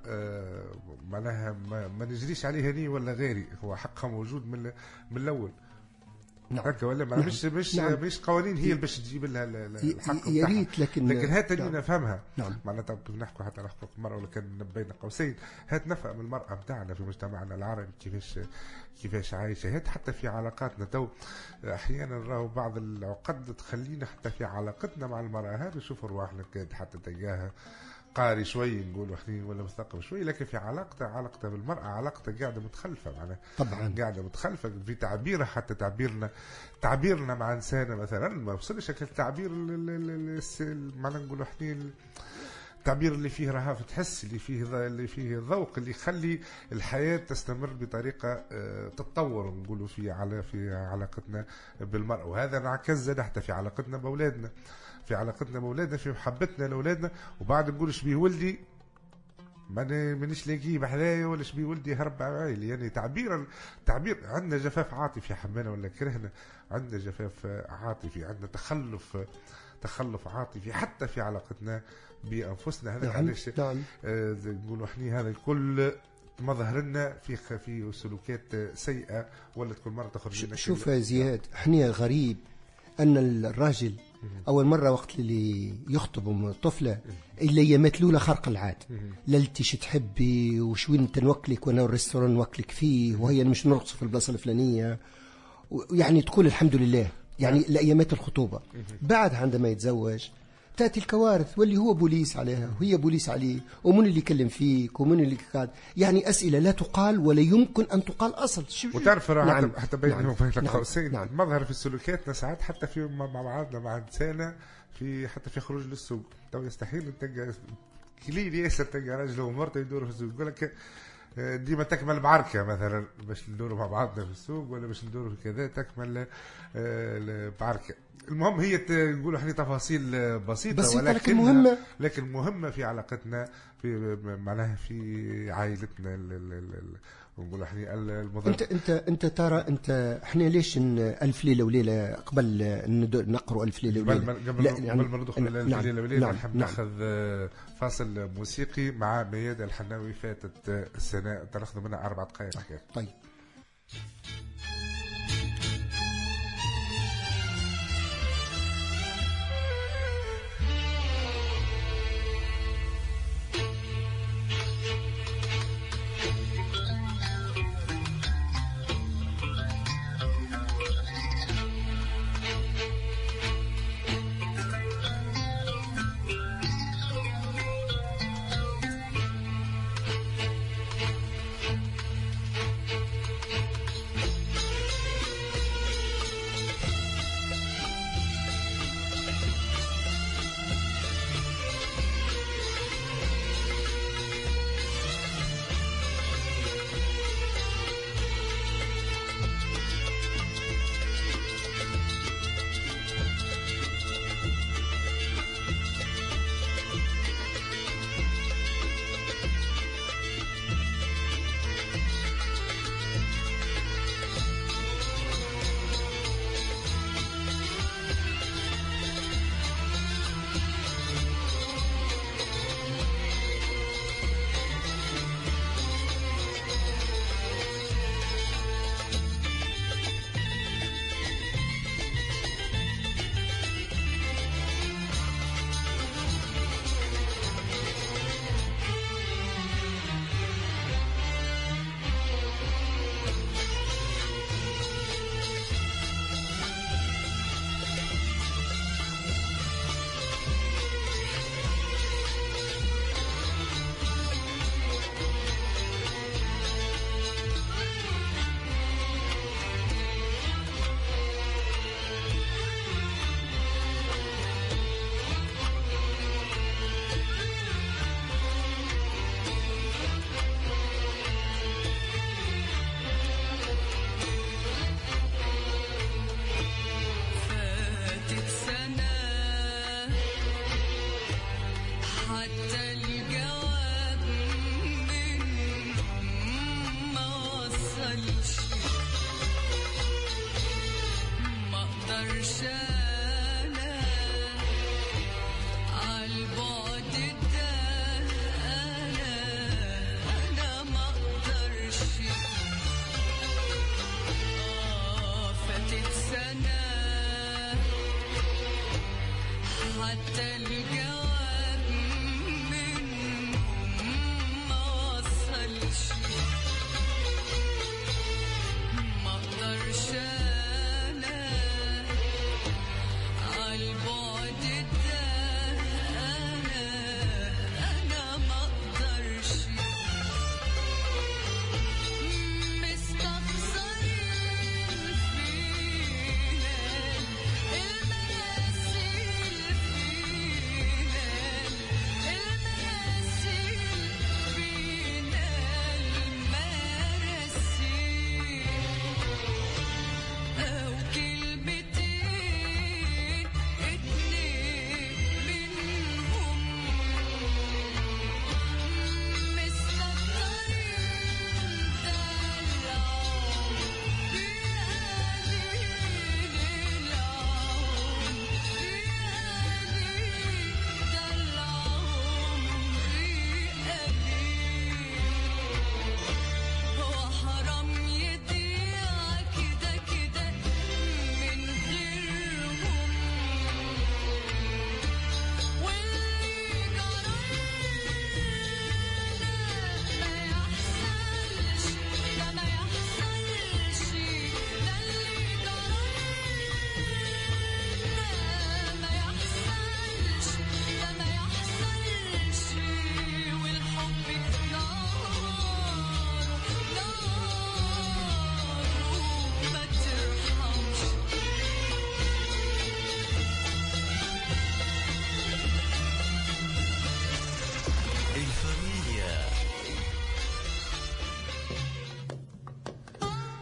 معناها ما نجريش عليها ني ولا غيري، هو حقها موجود من من الأول. نعم. هكا ولا نعم. مش مش نعم. مش قوانين هي اللي باش تجيب لها الحق. يا ريت، لكن لكن هات اللي نعم. نفهمها. نعم. معناتها كيف نحكوا حتى على حقوق المرأة، ولكن بين قوسين هات نفهم المرأة بتاعنا في مجتمعنا العربي كيفاش كيفاش عايشة. هات حتى في علاقاتنا تو أحيانا راهو بعض العقد تخلينا حتى في علاقتنا مع المرأة هذه نشوف رواحنا كاد حتى تجاهها قاري شوي نقولوا احنا ولا مثقف شوي، لكن في علاقته علاقته بالمرأة علاقته قاعدة متخلفة معناها. طبعا قاعدة متخلفة في تعبيرها، حتى تعبيرنا تعبيرنا مع إنسانة مثلا ما وصلش شكل التعبير معناها نقولوا احنا التعبير اللي فيه رهافة تحس، اللي فيه اللي فيه ذوق، اللي يخلي الحياة تستمر بطريقة تتطور نقولوا في على في علاقتنا بالمرأة. وهذا انعكس حتى في علاقتنا بأولادنا، في علاقتنا بأولادنا، في محبتنا لأولادنا. وبعد نقول شبيه ولدي مانيش لاقيه بحذايا ولا شبيه ولدي هرب عائلي. يعني تعبير تعبير عندنا جفاف عاطفي حبينا ولا كرهنا، عندنا جفاف عاطفي، عندنا تخلف تخلف عاطفي حتى في علاقتنا بانفسنا. هذا نعم. علاش نعم. آه نقولوا احنا هذا الكل مظهر لنا في في سلوكات سيئه ولا كل مره تخرج لنا. شوف يا زياد، احنا غريب ان الراجل اول مره وقت اللي يخطب طفله اللي يمثلوا خرق العاد، للتيش تحبي وشوين انت نوكلك وانا الريستوران نوكلك فيه وهي مش نرقص في البلاصه الفلانيه، يعني تقول الحمد لله يعني لايامات الخطوبه. بعد عندما يتزوج تأتي الكوارث واللي هو بوليس عليها وهي بوليس عليه، ومن اللي يكلم فيك ومن اللي قاعد، يعني أسئلة لا تقال ولا يمكن أن تقال أصل. وتعرف نعم. حتى بينهم نعم. في نعم. قوسين نعم. مظهر في سلوكياتنا ساعات حتى في مع بعضنا مع نسانا في حتى في خروج للسوق. تو يستحيل تلقى كليل ياسر تلقى راجل ومرته يدوروا في السوق، يقول لك ديما تكمل معركة مثلا باش ندوروا مع بعضنا في السوق ولا باش ندوروا في كذا تكمل معركة. المهم هي نقولوا احنا تفاصيل بسيطة, بسيطة ولكن لكن مهمة لكن مهمة في علاقتنا في معناها في عائلتنا ونقولوا احنا المضر. انت انت انت ترى انت احنا ليش الف ليلة وليلة قبل نقرأ الف ليلة وليلة قبل قبل ما ندخل الى الف ليلة وليلة نحب ناخذ فاصل موسيقي مع ميادة الحناوي. فاتت السنة تاخذ منها أربع دقائق. طيب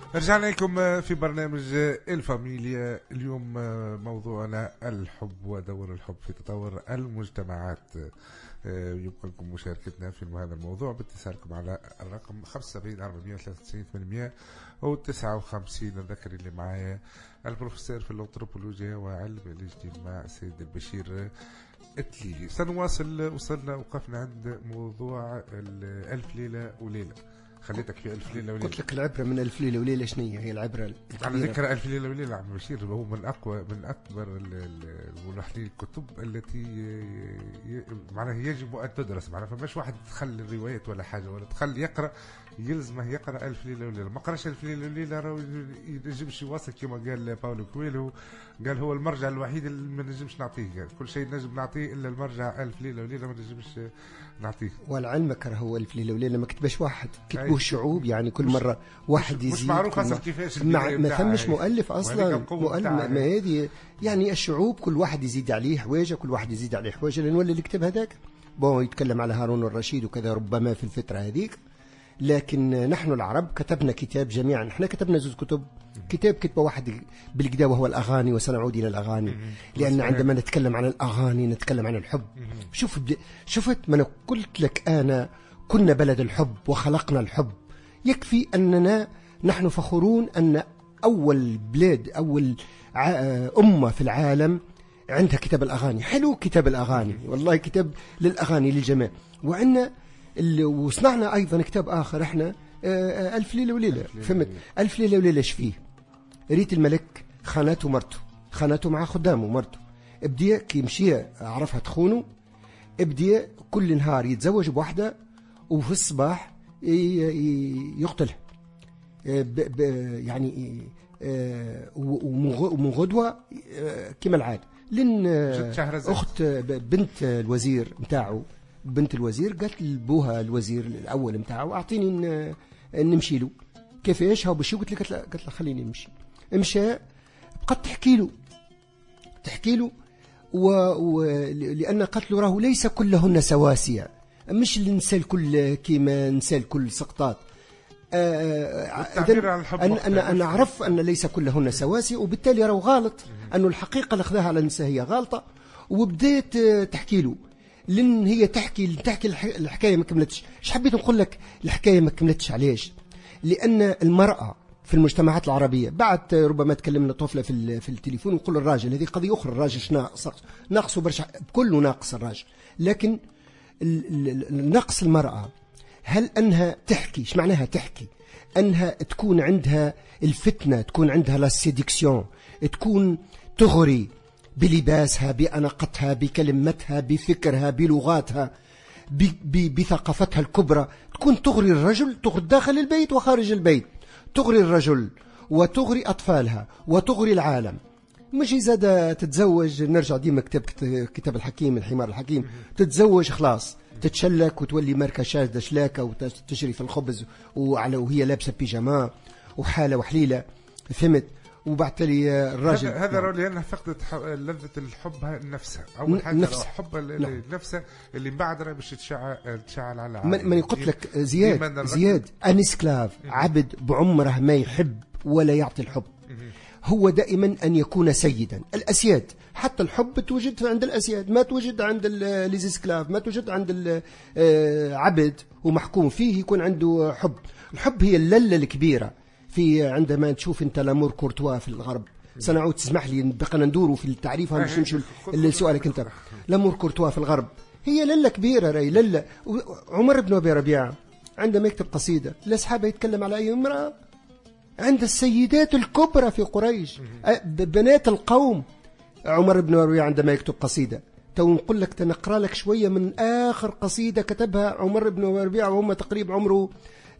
رجعنا لكم في برنامج الفاميليا. اليوم موضوعنا الحب ودور الحب في تطور المجتمعات. يمكنكم مشاركتنا في هذا الموضوع باتصالكم على الرقم خمسة وسبعين أربعمائة وثلاثة وتسعين ثمانمائة وتسعة وخمسين. نذكر اللي معايا البروفيسور في الأنثروبولوجيا وعلم الاجتماع سيد البشير التليلي. سنواصل. وصلنا وقفنا عند موضوع ألف ليلة وليلة. خليتك في ألف ليلة وليلة. قلت لك العبرة من ألف ليلة وليلة شنية هي العبرة؟ على ذكر ألف ليلة وليلة عم بشير هو من أقوى من أكبر الملحنين الكتب التي معناها يجب أن تدرس. معناها فماش واحد تخلي الروايات ولا حاجة ولا تخلي يقرأ يلزمه يقرأ ألف ليلة وليلة. ما قرأش ألف ليلة وليلة راهو ينجمش يواصل كما قال باولو كويلو. قال هو المرجع الوحيد اللي ما نجمش نعطيه. قال كل شيء نجم نعطيه إلا المرجع ألف ليلة وليلة ما نجمش نعطيه. والعلمك هو ألف ليلة وليلة ما كتبش واحد، كتبوه الشعوب. يعني كل مرة واحد يزيد. مش معروف أصلا كيفاش ما ثمش مؤلف أصلا. مؤلف ما هذه يعني الشعوب كل واحد يزيد عليه حواجة، كل واحد يزيد عليه حواجة. لنولي اللي كتب هذاك بون يتكلم على هارون الرشيد وكذا ربما في الفترة هذيك. لكن نحن العرب كتبنا كتاب جميعا. نحن كتبنا زوج كتب. كتاب كتبه واحد بالكدا وهو الأغاني، وسنعود إلى الأغاني لأن عندما نتكلم عن الأغاني نتكلم عن الحب. شوف شفت ما أنا قلت لك أنا كنا بلد الحب وخلقنا الحب. يكفي أننا نحن فخورون أن أول بلاد أول أمة في العالم عندها كتاب الأغاني. حلو كتاب الأغاني والله، كتاب للأغاني للجميع. وعندنا وصنعنا أيضا كتاب آخر احنا ألف ليلة وليلة. فهمت؟ ألف ليلة وليلة ايش فيه؟ ريت الملك خانته مرته، خانته مع خدامه مرته. ابدي كي مشي عرفها تخونه، ابدي كل نهار يتزوج بواحدة وفي الصباح يقتلها. يعني ومن غدوة كما العادة. لأن أخت بنت الوزير متاعه بنت الوزير قالت لبوها الوزير الأول متاعه أعطيني نمشي له. كيفاش هو بشي؟ قلت لك قالت له خليني نمشي. مشى بقت تحكي له تحكي له و... و... لأن قالت له راهو ليس كلهن سواسية، مش النساء الكل كيما نساء الكل سقطات. أنا أنا أنا أعرف أن ليس كلهن سواسية، وبالتالي راهو غلط. أنه الحقيقة اللي أخذها على النساء هي غلطة. وبديت تحكي له لأن هي تحكي تحكي الحكاية ما كملتش. ايش حبيت نقول لك؟ الحكاية ما كملتش. علاش؟ لأن المرأة في المجتمعات العربية بعد ربما تكلمنا طفلة في في التليفون ونقول الراجل هذه قضية أخرى. الراجل ناقص ناقصه برشا، كله ناقص الراجل. لكن نقص المرأة هل أنها تحكي؟ ايش معناها تحكي؟ أنها تكون عندها الفتنة، تكون عندها لا سيديكسيون، تكون تغري بلباسها، بأناقتها، بكلمتها، بفكرها، بلغاتها، بثقافتها الكبرى. تكون تغري الرجل، تغري داخل البيت وخارج البيت، تغري الرجل وتغري أطفالها وتغري العالم. مش زادة تتزوج. نرجع ديما كتاب كتاب الحكيم الحمار الحكيم. تتزوج خلاص تتشلك وتولي ماركة شاذة شلاكة وتشري في الخبز وعلى وهي لابسة بيجاما وحالة وحليلة. فهمت؟ وبعد تالي الراجل هذا هذا لأنها فقدت لذة الحب نفسها. أول حاجة الحب النفسه اللي بعد راه باش تشعل تشعل على العالم. من قلت لك زياد زياد أن اسكلاف عبد بعمره ما يحب ولا يعطي الحب. هو دائما أن يكون سيدا. الأسياد حتى الحب توجد عند الأسياد، ما توجد عند الاسكلاف، ما توجد عند العبد ومحكوم فيه يكون عنده حب. الحب هي الللة الكبيرة. في عندما تشوف انت لامور كورتوا في الغرب، سنعود تسمح لي بقى ندوروا في التعريف باش نمشي لسؤالك انت. لامور كورتوا في الغرب هي لله كبيره راي لله. عمر بن ابي ربيعه عندما يكتب قصيده لاصحابه يتكلم على اي امراه عند السيدات الكبرى في قريش، بنات القوم. عمر بن ابي ربيعه عندما يكتب قصيده، تو نقول لك تنقرا لك شويه من اخر قصيده كتبها عمر بن ابي ربيعه وهم تقريبا عمره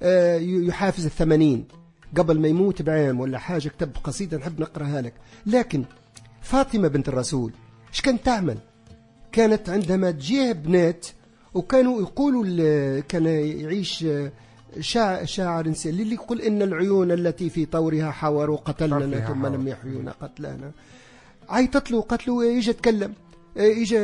يحافز الثمانين، قبل ما يموت بعام ولا حاجة كتب قصيدة نحب نقرأها لك. لكن فاطمة بنت الرسول ايش كانت تعمل؟ كانت عندما تجيه بنات وكانوا يقولوا كان يعيش شاعر, شاعر إنسان اللي يقول إن العيون التي في طورها حاوروا قتلنا ثم لم يحيونا قتلانا. عيطت له قالت له يجي تكلم، يجي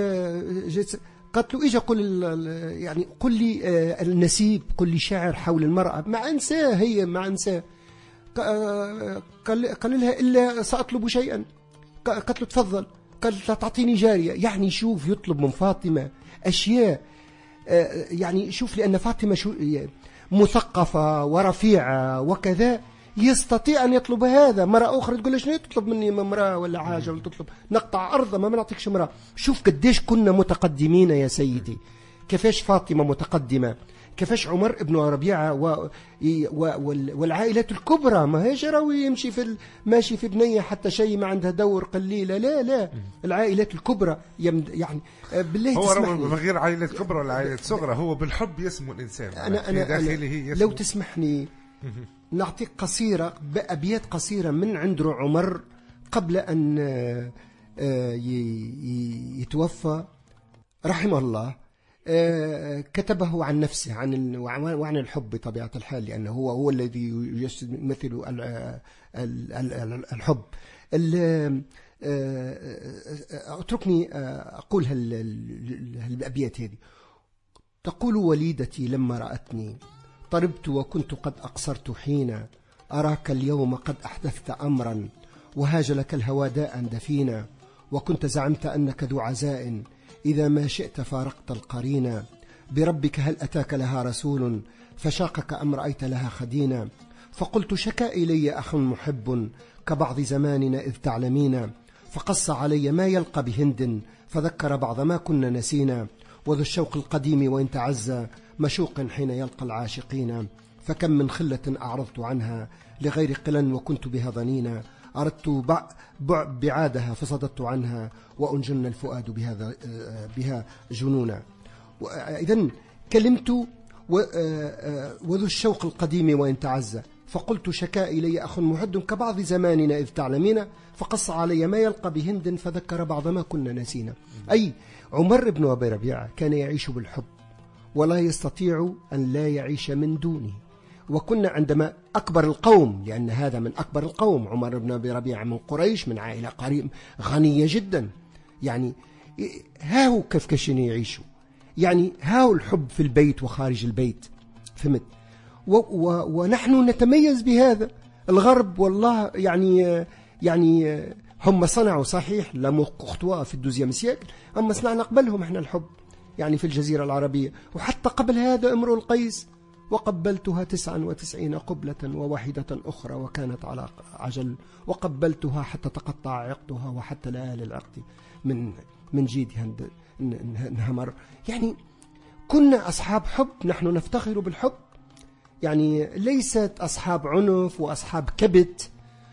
قالت له إجا قل يعني قل لي النسيب، قل لي شعر حول المرأة. مع إنساه هي مع إنساه قال قال لها إلا سأطلب شيئا. قالت له تفضل. قالت لا تعطيني جارية. يعني شوف يطلب من فاطمة أشياء، يعني شوف لأن فاطمة شو مثقفة ورفيعة وكذا يستطيع أن يطلب هذا. مرة أخرى تقول ليش تطلب مني مرأة ولا حاجة ولا تطلب نقطع أرضها ما نعطيكش مرأة. شوف قديش كنا متقدمين يا سيدي، كيفاش فاطمة متقدمة، كيفاش عمر ابن ربيعة و... و... والعائلات الكبرى ما هيش راوي يمشي في ال... ماشي في بنية حتى شيء ما عندها دور قليلة، لا لا العائلات الكبرى يم... يعني بالله هو من غير عائلات كبرى ولا عائلات صغرى، هو بالحب يسمو الإنسان. أنا أنا, أنا لو تسمحني نعطيك قصيرة بأبيات قصيرة من عند عمر قبل أن يتوفى رحمه الله. كتبه عن نفسه عن وعن الحب بطبيعة الحال، لأنه هو هو الذي يمثل الحب. اتركني أقول هالأبيات هذه. تقول وليدتي لما رأتني طربت وكنت قد أقصرت حين أراك اليوم قد أحدثت أمرا وهاج لك الهوى داء دفينا وكنت زعمت أنك ذو عزاء إذا ما شئت فارقت القرينا بربك هل أتاك لها رسول فشاقك أم رأيت لها خدينا فقلت شكا إلي أخ محب كبعض زماننا إذ تعلمين فقص علي ما يلقى بهند فذكر بعض ما كنا نسينا وذو الشوق القديم وإن تعزى مشوق حين يلقى العاشقين فكم من خلة أعرضت عنها لغير قلا وكنت بها ظنينا أردت بعادها فصددت عنها وأنجن الفؤاد بهذا بها جنونا. إذن كلمت وذو الشوق القديم وإن تعزى فقلت شكا إلي أخ محد كبعض زماننا إذ تعلمين فقص علي ما يلقى بهند فذكر بعض ما كنا نسينا. أي عمر بن أبي ربيعة كان يعيش بالحب ولا يستطيع أن لا يعيش من دونه. وكنا عندما أكبر القوم، لأن هذا من أكبر القوم، عمر بن أبي ربيعة من قريش من عائلة قريب غنية جدا، يعني هاو كيف كشين يعيشوا، يعني هاو الحب في البيت وخارج البيت، فهمت؟ ونحن نتميز بهذا. الغرب والله يعني يعني هم صنعوا صحيح لمقطوة في الدوزيام سيكل، أما صنعنا قبلهم احنا الحب يعني في الجزيرة العربية. وحتى قبل هذا امرؤ القيس وقبلتها تسعا وتسعين قبلة وواحدة أخرى وكانت على عجل وقبلتها حتى تقطع عقدها وحتى لا للعقد من من جيدها انهمر. يعني كنا أصحاب حب، نحن نفتخر بالحب، يعني ليست أصحاب عنف وأصحاب كبت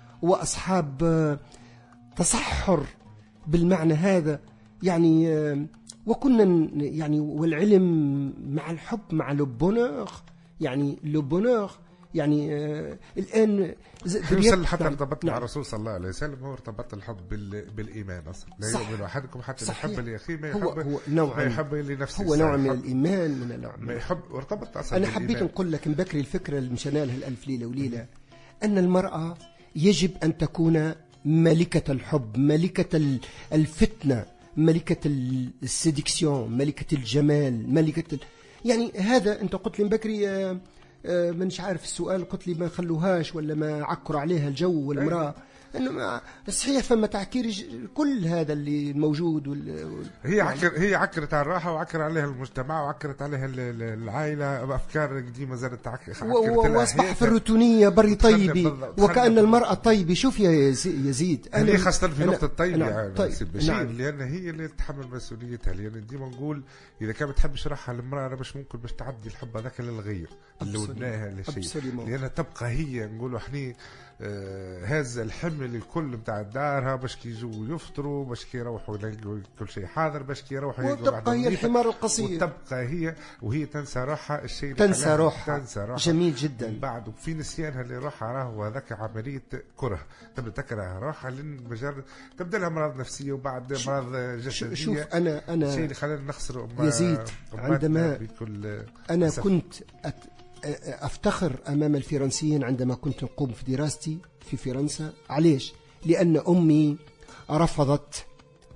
وأصحاب تصحر بالمعنى هذا، يعني وكنا يعني والعلم مع الحب مع لبونوغ، يعني لبونوغ يعني آه الآن يوصل حتى ارتبط مع الرسول صلى الله عليه وسلم، هو ارتبط الحب بالإيمان أصلا، لا يؤمن أحدكم حتى يحب لأخيه ما يحب هو نوع ما يحب لنفسه، هو نوع من الإيمان من النوع ما يحب وارتبط أصلا. أنا حبيت نقول لك بكري الفكرة اللي مشينا لها الألف ليلة وليلة أن المرأة يجب أن تكون ملكة الحب، ملكة الفتنة، ملكة السيدكسيون، ملكة الجمال، ملكة ال... يعني هذا أنت قلت لي بكري آه آه منش عارف السؤال، قلت لي ما خلوهاش ولا ما عكر عليها الجو والمرأة، انه ما صحيح فما تعكير كل هذا اللي موجود وال... هي عكر هي عكرت على الراحه وعكر عليها المجتمع وعكرت عليها العائله بافكار قديمه زادت تعكر واصبح في الروتينيه بري طيبي وكأن المراه طيبه. شوف يا يزيد انا خاصه في نقطه طيب يعني طيب نعم. لان هي اللي تتحمل مسؤوليتها، لان ديما نقول اذا كانت تحب شرحها للمراه باش ممكن باش تعدي الحب هذاك للغير اللي ودناها لشيء، لانها تبقى هي نقولوا احنا آه هذا الحمل الكل بتاع دارها باش كيجوا يفطروا باش كيروحوا يلاقوا كل شيء حاضر باش كيروحوا يلقوا وتبقى هي الحمار القصير وتبقى هي وهي تنسى روحها الشيء تنسى روحها تنسى روحها جميل جدا. بعد في نسيانها اللي روحها راهو هذاك عمليه كره، تبدا تكره روحها لان مجرد تبدا لها امراض نفسيه وبعد امراض جسديه. شوف انا انا الشيء اللي خلانا نخسر يزيد عندما انا سفر. كنت أت أفتخر أمام الفرنسيين عندما كنت أقوم في دراستي في فرنسا. عليش؟ لأن أمي رفضت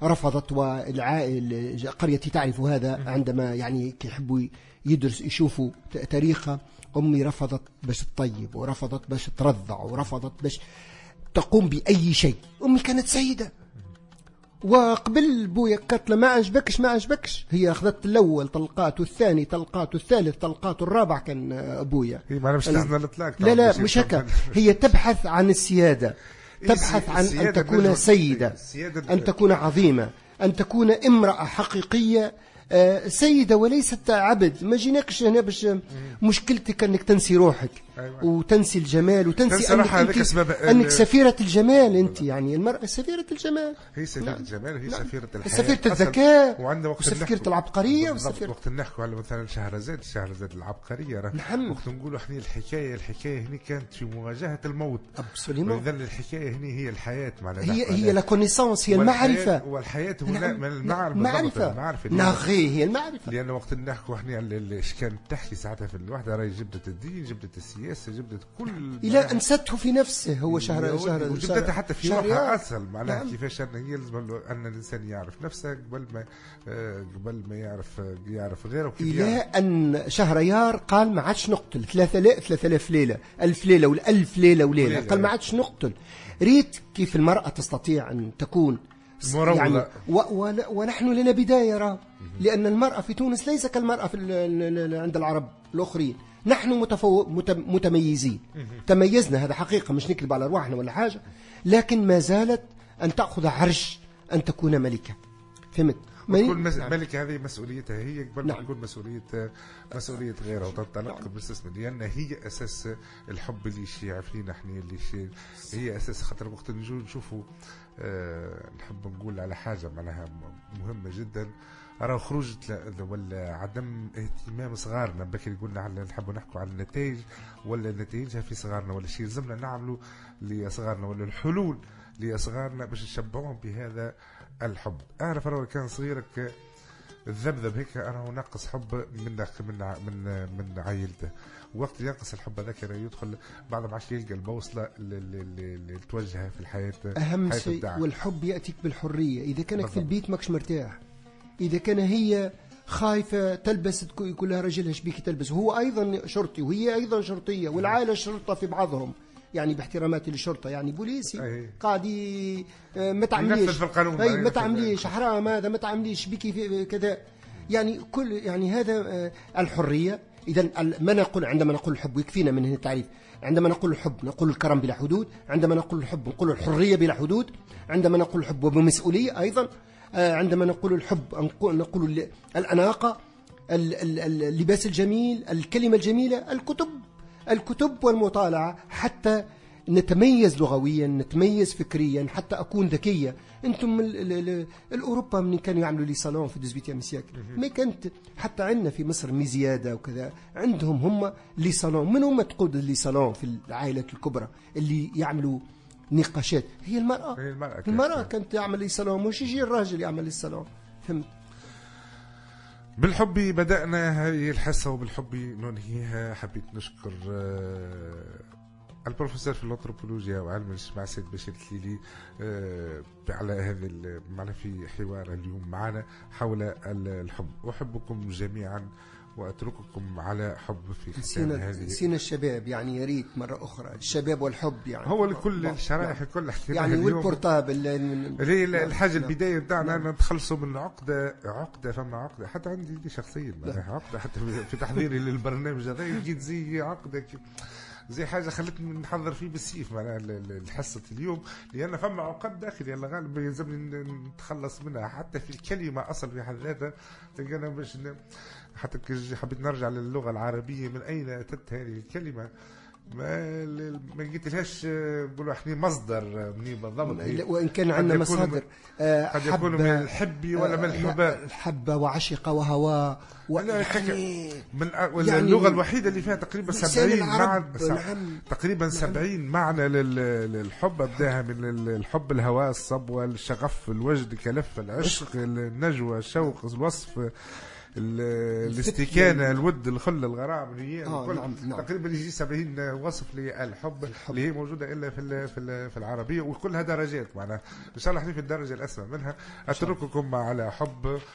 رفضت، والعائلة قريتي تعرف هذا، عندما يعني يحبوا يدرس يشوفوا تاريخها، أمي رفضت باش تطيب، ورفضت باش ترضع، ورفضت باش تقوم بأي شيء. أمي كانت سيدة، وقبل بويا قالت له ما عجبكش ما عجبكش، هي أخذت الأول طلقات، والثاني طلقات، والثالث طلقات، والرابع كان أبويا. هي ما مش تزن الإطلاق. لا لا مش هكا، هي تبحث عن السيادة، تبحث عن أن تكون سيدة، أن تكون عظيمة، أن تكون امرأة حقيقية سيدة وليست عبد. ما جيناكش هنا باش مشكلتك أنك تنسي روحك، أيوة. وتنسي الجمال، وتنسي أنك, أنت أنك سفيرة الجمال. أنت يعني المرأة سفيرة الجمال، هي سفيرة الجمال، هي سفيرة الحياة، سفيرة الذكاء، وعندنا وقت سفيرة العبقرية، وسفيرة وقت نحكوا على مثلا شهرزاد، شهرزاد العبقرية. نعم. وقت نقولوا احنا الحكاية الحكاية هنا كانت في مواجهة الموت. أبسوليمون. إذن الحكاية هنا هي الحياة، معناها هي هي لا كونيسانس، هي المعرفة. والحياة هنا من المعرفة. المعرفة ناغي هي المعرفة. لأن وقت نحكوا احنا على ايش كانت تحكي ساعتها في الوحدة، راهي جبدت الدين، جبدت السياسة، جبدت كل إلى أنسته في نفسه. هو شهر شهر وجبدتها حتى في روحها أسهل، معناها نعم. كيفاش أن هي لازم أن الإنسان يعرف نفسه قبل ما قبل ما يعرف يعرف غيره. إلى أن شهريار قال ما عادش نقتل ثلاثة لا ثلاثة آلاف ليلة، ألف ليلة والألف ليلة وليلة، قال ما عادش نقتل. ريت كيف المرأة تستطيع أن تكون يعني و و ونحن لنا بداية راه، لأن المرأة في تونس ليس كالمرأة في عند العرب الآخرين. نحن متفو... متميزين، تميزنا، هذا حقيقة، مش نكذب على أرواحنا ولا حاجة، لكن ما زالت أن تأخذ عرش أن تكون ملكة. فهمت؟ تكون مس... ملكة، هذه مسؤوليتها هي قبل ما تكون مسؤولية مسؤولية غيرها، وتنطلق بالاستثمار، لأن هي أساس الحب اللي يشيع فينا احنا، اللي يشيع هي أساس. خاطر وقت نجو نشوفوا أه... نحب نقول على حاجة معناها مهمة جدا، راه خروج ولا عدم اهتمام صغارنا. بكري قلنا على نحب نحكوا على النتائج ولا نتائجها في صغارنا، ولا شيء لازمنا نعملوا لصغارنا، ولا الحلول لصغارنا باش نشبعهم بهذا الحب. اعرف راه كان صغيرك الذبذب هيك انا ناقص حب من من من من عائلته، وقت ينقص الحب هذاك يدخل بعد ما عادش يلقى البوصله اللي توجهها في الحياه. اهم شيء والحب ياتيك بالحريه. اذا كانك في البيت ماكش مرتاح، إذا كان هي خايفة تلبس يقول لها رجلها شبيكي تلبس، هو أيضا شرطي وهي أيضا شرطية، والعائلة شرطة في بعضهم، يعني باحتراماتي للشرطة يعني بوليسي قاعد ما تعمليش أي ما تعمليش حرام هذا، ما تعمليش بيكي كذا، يعني كل يعني هذا الحرية. إذا ما نقول عندما نقول الحب يكفينا من هنا التعريف. عندما نقول الحب نقول الكرم بلا حدود، عندما نقول الحب نقول الحرية بلا حدود، عندما نقول الحب وبمسؤولية أيضا، عندما نقول الحب نقول الأناقة، اللباس الجميل، الكلمة الجميلة، الكتب الكتب والمطالعة، حتى نتميز لغويا، نتميز فكريا، حتى أكون ذكية. أنتم الأوروبا من كانوا يعملوا لي صالون في الدزبيتيام سياكل، ما كانت حتى عندنا في مصر ميزيادة وكذا، عندهم هم لي صالون. من هم تقود لي صالون في العائلات الكبرى اللي يعملوا نقاشات؟ هي المرأة. هي المرأة, المرأة كانت تعمل لي صالون، مش يجي الراجل يعمل لي صالون. فهمت؟ بالحب بدأنا هذه الحصة وبالحب ننهيها. حبيت نشكر البروفيسور في الأنثروبولوجيا وعلم الاجتماع سيد بشير التليلي على هذا معنا في حوار اليوم معنا حول الحب. أحبكم جميعا وأترككم على حب في ختام هذه. سينا الشباب يعني، يا ريت مرة أخرى الشباب والحب يعني هو لكل الشرائح كلها يعني، والبورتابل اللي الحاجة البداية بتاعنا أن نتخلصوا من عقدة عقدة فما عقدة، حتى عندي شخصيا عقدة، حتى في تحضيري للبرنامج هذا يجي زي عقدة زي حاجة خلتني نحضر فيه بالسيف معناها الحصة اليوم، لأن فما عقد داخلي يلا غالبا يلزمني نتخلص منها. حتى في الكلمة أصل في حد ذاتها تلقانا باش حتى حبيت نرجع للغة العربية من أين أتت هذه الكلمة، ما ما لقيتلهاش نقولوا احنا مصدر منين بالضبط، وإن كان عندنا مصادر قد يكون من الحب ولا من الحباء، الحب وعشق وهوى يعني من يعني اللغة الوحيدة اللي فيها تقريبا سبعين معنى، تقريبا سبعين معنى للحب. أبداها من الحب الهواء، الصبوة، الشغف، الوجد، كلف، العشق، النجوى، الشوق، الوصف، الاستكانة، الود، الخل، الغرام، الريان، آه نعم نعم. تقريبا يجي سبعين وصف للحب اللي هي موجودة إلا في في العربية، وكلها درجات. معناها إن شاء الله في الدرجة الأسمى منها. أترككم على حب